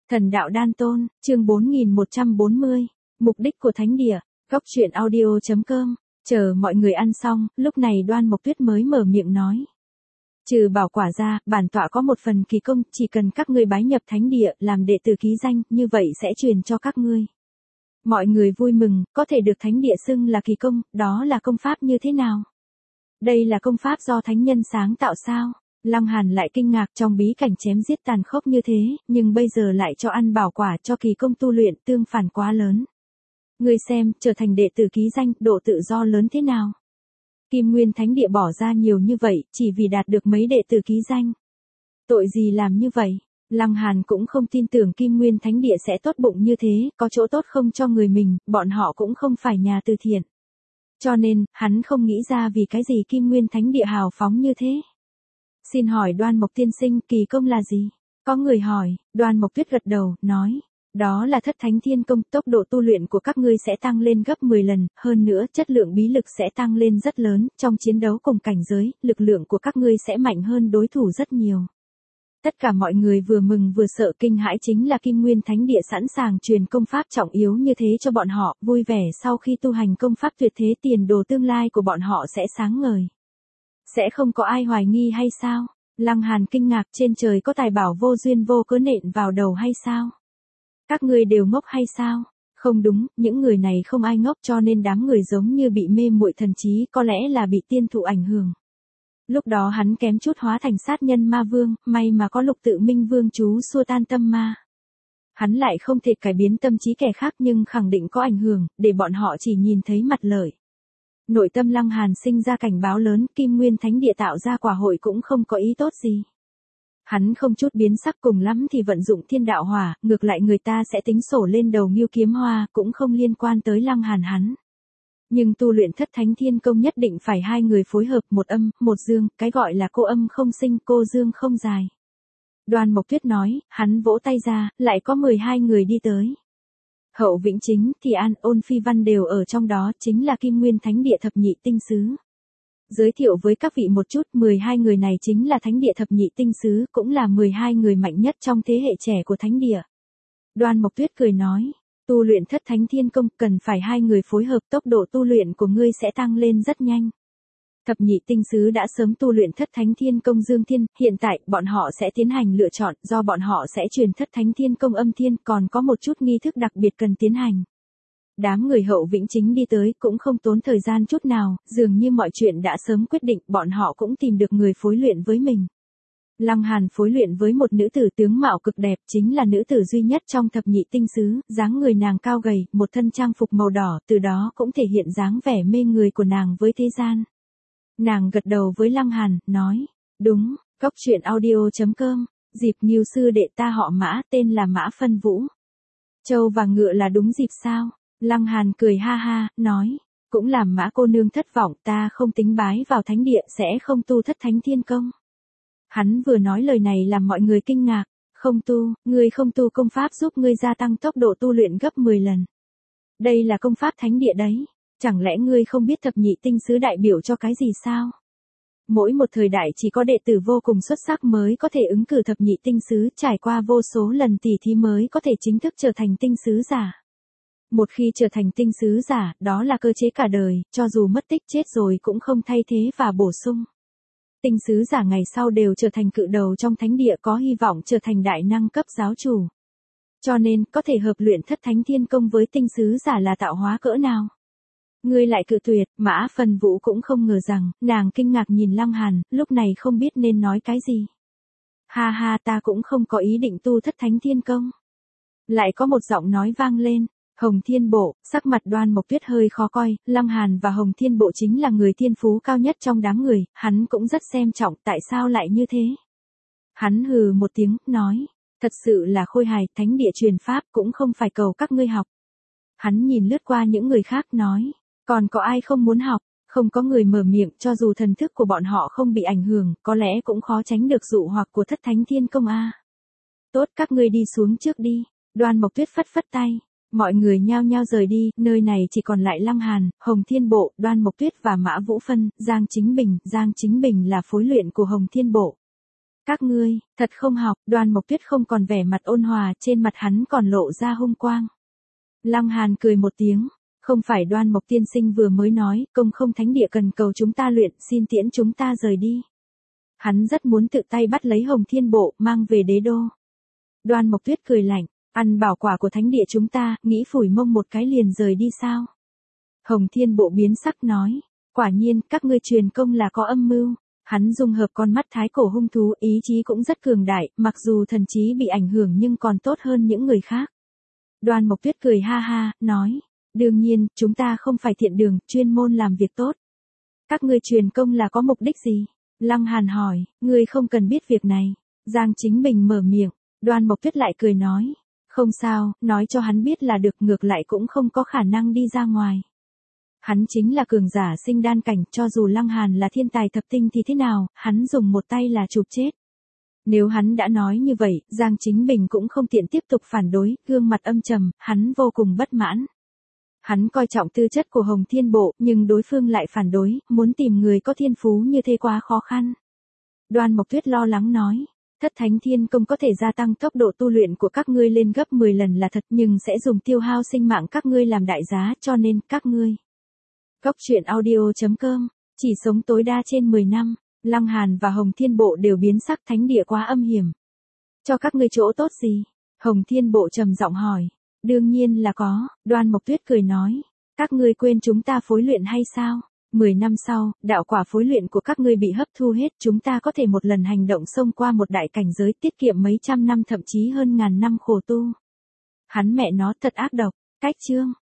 Thần đạo đan tôn, chương 4140, mục đích của thánh địa, góc truyện audio.com, chờ mọi người ăn xong, lúc này Đoan Mộc Tuyết mới mở miệng nói. Trừ bảo quả ra, bản tọa có một phần kỳ công, chỉ cần các ngươi bái nhập thánh địa, làm đệ tử ký danh, như vậy sẽ truyền cho các ngươi. Mọi người vui mừng, có thể được thánh địa xưng là kỳ công, đó là công pháp như thế nào? Đây là công pháp do thánh nhân sáng tạo sao? Lăng Hàn lại kinh ngạc trong bí cảnh chém giết tàn khốc như thế, nhưng bây giờ lại cho ăn bảo quả cho kỳ công tu luyện tương phản quá lớn. Ngươi xem, trở thành đệ tử ký danh, độ tự do lớn thế nào? Kim Nguyên Thánh Địa bỏ ra nhiều như vậy, chỉ vì đạt được mấy đệ tử ký danh. Tội gì làm như vậy? Lăng Hàn cũng không tin tưởng Kim Nguyên Thánh Địa sẽ tốt bụng như thế, có chỗ tốt không cho người mình, bọn họ cũng không phải nhà từ thiện. Cho nên, hắn không nghĩ ra vì cái gì Kim Nguyên Thánh Địa hào phóng như thế. Xin hỏi Đoan Mộc tiên sinh, kỳ công là gì? Có người hỏi, Đoan Mộc Tuyết gật đầu, nói, đó là Thất Thánh Thiên Công, tốc độ tu luyện của các ngươi sẽ tăng lên gấp 10 lần, hơn nữa chất lượng bí lực sẽ tăng lên rất lớn, trong chiến đấu cùng cảnh giới, lực lượng của các ngươi sẽ mạnh hơn đối thủ rất nhiều. Tất cả mọi người vừa mừng vừa sợ kinh hãi, chính là Kim Nguyên Thánh Địa sẵn sàng truyền công pháp trọng yếu như thế cho bọn họ, vui vẻ sau khi tu hành công pháp tuyệt thế, tiền đồ tương lai của bọn họ sẽ sáng ngời. Sẽ không có ai hoài nghi hay sao? Lăng Hàn kinh ngạc, trên trời có tài bảo vô duyên vô cớ nện vào đầu hay sao? Các ngươi đều ngốc hay sao? Không đúng, những người này không ai ngốc, cho nên đám người giống như bị mê muội thần trí, có lẽ là bị tiên thụ ảnh hưởng. Lúc đó hắn kém chút hóa thành sát nhân ma vương, may mà có Lục Tự Minh Vương chú xua tan tâm ma. Hắn lại không thể cải biến tâm trí kẻ khác, nhưng khẳng định có ảnh hưởng, để bọn họ chỉ nhìn thấy mặt lợi. Nội tâm Lăng Hàn sinh ra cảnh báo lớn, Kim Nguyên Thánh Địa tạo ra quả hội cũng không có ý tốt gì. Hắn không chút biến sắc, cùng lắm thì vận dụng thiên đạo hỏa, ngược lại người ta sẽ tính sổ lên đầu Ngưu Kiếm Hoa, cũng không liên quan tới Lăng Hàn hắn. Nhưng tu luyện Thất Thánh Thiên Công nhất định phải hai người phối hợp, một âm, một dương, cái gọi là cô âm không sinh, cô dương không dài. Đoan Mộc Tuyết nói, hắn vỗ tay ra, lại có 12 người đi tới. Hậu Vĩnh Chính, Thì An, Ôn Phi Văn đều ở trong đó, chính là Kim Nguyên Thánh Địa thập nhị tinh sứ. Giới thiệu với các vị một chút, 12 người này chính là Thánh Địa thập nhị tinh sứ, cũng là 12 người mạnh nhất trong thế hệ trẻ của Thánh Địa. Đoan Mộc Tuyết cười nói, tu luyện Thất Thánh Thiên Công cần phải hai người phối hợp, tốc độ tu luyện của ngươi sẽ tăng lên rất nhanh. Thập nhị tinh sứ đã sớm tu luyện Thất Thánh Thiên Công Dương Thiên, hiện tại bọn họ sẽ tiến hành lựa chọn, do bọn họ sẽ truyền Thất Thánh Thiên Công Âm Thiên, còn có một chút nghi thức đặc biệt cần tiến hành. Đám người Hậu Vĩnh Chính đi tới cũng không tốn thời gian chút nào, dường như mọi chuyện đã sớm quyết định, bọn họ cũng tìm được người phối luyện với mình. Lăng Hàn phối luyện với một nữ tử tướng mạo cực đẹp, chính là nữ tử duy nhất trong thập nhị tinh sứ, dáng người nàng cao gầy, một thân trang phục màu đỏ, từ đó cũng thể hiện dáng vẻ mê người của nàng với thế gian. Nàng gật đầu với Lăng Hàn, nói, đúng, góc truyện audio.com, dịp Ngưu sư đệ ta họ Mã, tên là Mã Phân Vũ. Châu và ngựa là đúng dịp sao? Lăng Hàn cười ha ha, nói, cũng làm Mã cô nương thất vọng, ta không tính bái vào thánh địa, sẽ không tu Thất Thánh Thiên Công. Hắn vừa nói lời này làm mọi người kinh ngạc, không tu, ngươi không tu công pháp giúp ngươi gia tăng tốc độ tu luyện gấp 10 lần. Đây là công pháp thánh địa đấy, chẳng lẽ ngươi không biết thập nhị tinh sứ đại biểu cho cái gì sao? Mỗi một thời đại chỉ có đệ tử vô cùng xuất sắc mới có thể ứng cử thập nhị tinh sứ, trải qua vô số lần tỉ thí mới có thể chính thức trở thành tinh sứ giả. Một khi trở thành tinh sứ giả, đó là cơ chế cả đời, cho dù mất tích chết rồi cũng không thay thế và bổ sung. Tinh sứ giả ngày sau đều trở thành cự đầu trong thánh địa, có hy vọng trở thành đại năng cấp giáo chủ. Cho nên, có thể hợp luyện Thất Thánh Thiên Công với tinh sứ giả là tạo hóa cỡ nào. Ngươi lại cự tuyệt, Mã Phân Vũ cũng không ngờ rằng, nàng kinh ngạc nhìn Lăng Hàn, lúc này không biết nên nói cái gì. Ha ha, ta cũng không có ý định tu Thất Thánh Thiên Công. Lại có một giọng nói vang lên. Hồng Thiên Bộ, sắc mặt Đoan Mộc Tuyết hơi khó coi, Lăng Hàn và Hồng Thiên Bộ chính là người thiên phú cao nhất trong đám người, hắn cũng rất xem trọng, tại sao lại như thế? Hắn hừ một tiếng, nói, thật sự là khôi hài, thánh địa truyền pháp cũng không phải cầu các ngươi học. Hắn nhìn lướt qua những người khác nói, còn có ai không muốn học? Không có người mở miệng, cho dù thần thức của bọn họ không bị ảnh hưởng, có lẽ cũng khó tránh được dụ hoặc của Thất Thánh Thiên Công a. Tốt, các ngươi đi xuống trước đi. Đoan Mộc Tuyết phất phất tay. Mọi người nhao nhao rời đi, nơi này chỉ còn lại Lăng Hàn, Hồng Thiên Bộ, Đoan Mộc Tuyết và Mã Vũ Phân, Giang Chính Bình là phối luyện của Hồng Thiên Bộ. Các ngươi, thật không học, Đoan Mộc Tuyết không còn vẻ mặt ôn hòa, trên mặt hắn còn lộ ra hung quang. Lăng Hàn cười một tiếng, không phải Đoan Mộc tiên sinh vừa mới nói, công không thánh địa cần cầu chúng ta luyện, xin tiễn chúng ta rời đi. Hắn rất muốn tự tay bắt lấy Hồng Thiên Bộ, mang về đế đô. Đoan Mộc Tuyết cười lạnh, ăn bảo quả của thánh địa chúng ta, nghĩ phủi mông một cái liền rời đi sao? Hồng Thiên Bộ biến sắc nói, quả nhiên, các ngươi truyền công là có âm mưu. Hắn dung hợp con mắt thái cổ hung thú, ý chí cũng rất cường đại, mặc dù thần trí bị ảnh hưởng nhưng còn tốt hơn những người khác. Đoan Mộc Tuyết cười ha ha, nói, đương nhiên, chúng ta không phải thiện đường, chuyên môn làm việc tốt. Các ngươi truyền công là có mục đích gì? Lăng Hàn hỏi, ngươi không cần biết việc này. Giang Chính Bình mở miệng, Đoan Mộc Tuyết lại cười nói, không sao, nói cho hắn biết là được, ngược lại cũng không có khả năng đi ra ngoài. Hắn chính là cường giả sinh đan cảnh, cho dù Lăng Hàn là thiên tài thập tinh thì thế nào, hắn dùng một tay là chụp chết. Nếu hắn đã nói như vậy, Giang Chính Bình cũng không tiện tiếp tục phản đối, gương mặt âm trầm, hắn vô cùng bất mãn. Hắn coi trọng tư chất của Hồng Thiên Bộ, nhưng đối phương lại phản đối, muốn tìm người có thiên phú như thế quá khó khăn. Đoan Mộc Tuyết lo lắng nói, Thất Thánh Thiên Công có thể gia tăng tốc độ tu luyện của các ngươi lên gấp 10 lần là thật, nhưng sẽ dùng tiêu hao sinh mạng các ngươi làm đại giá, cho nên các ngươi. Góc truyện audio.com, chỉ sống tối đa trên 10 năm, Lăng Hàn và Hồng Thiên Bộ đều biến sắc, thánh địa quá âm hiểm. Cho các ngươi chỗ tốt gì? Hồng Thiên Bộ trầm giọng hỏi. Đương nhiên là có, Đoan Mộc Tuyết cười nói. Các ngươi quên chúng ta phối luyện hay sao? 10 năm sau, đạo quả phối luyện của các ngươi bị hấp thu hết, chúng ta có thể một lần hành động xông qua một đại cảnh giới, tiết kiệm mấy trăm năm thậm chí hơn ngàn năm khổ tu. Hắn mẹ nó thật ác độc, cách chương.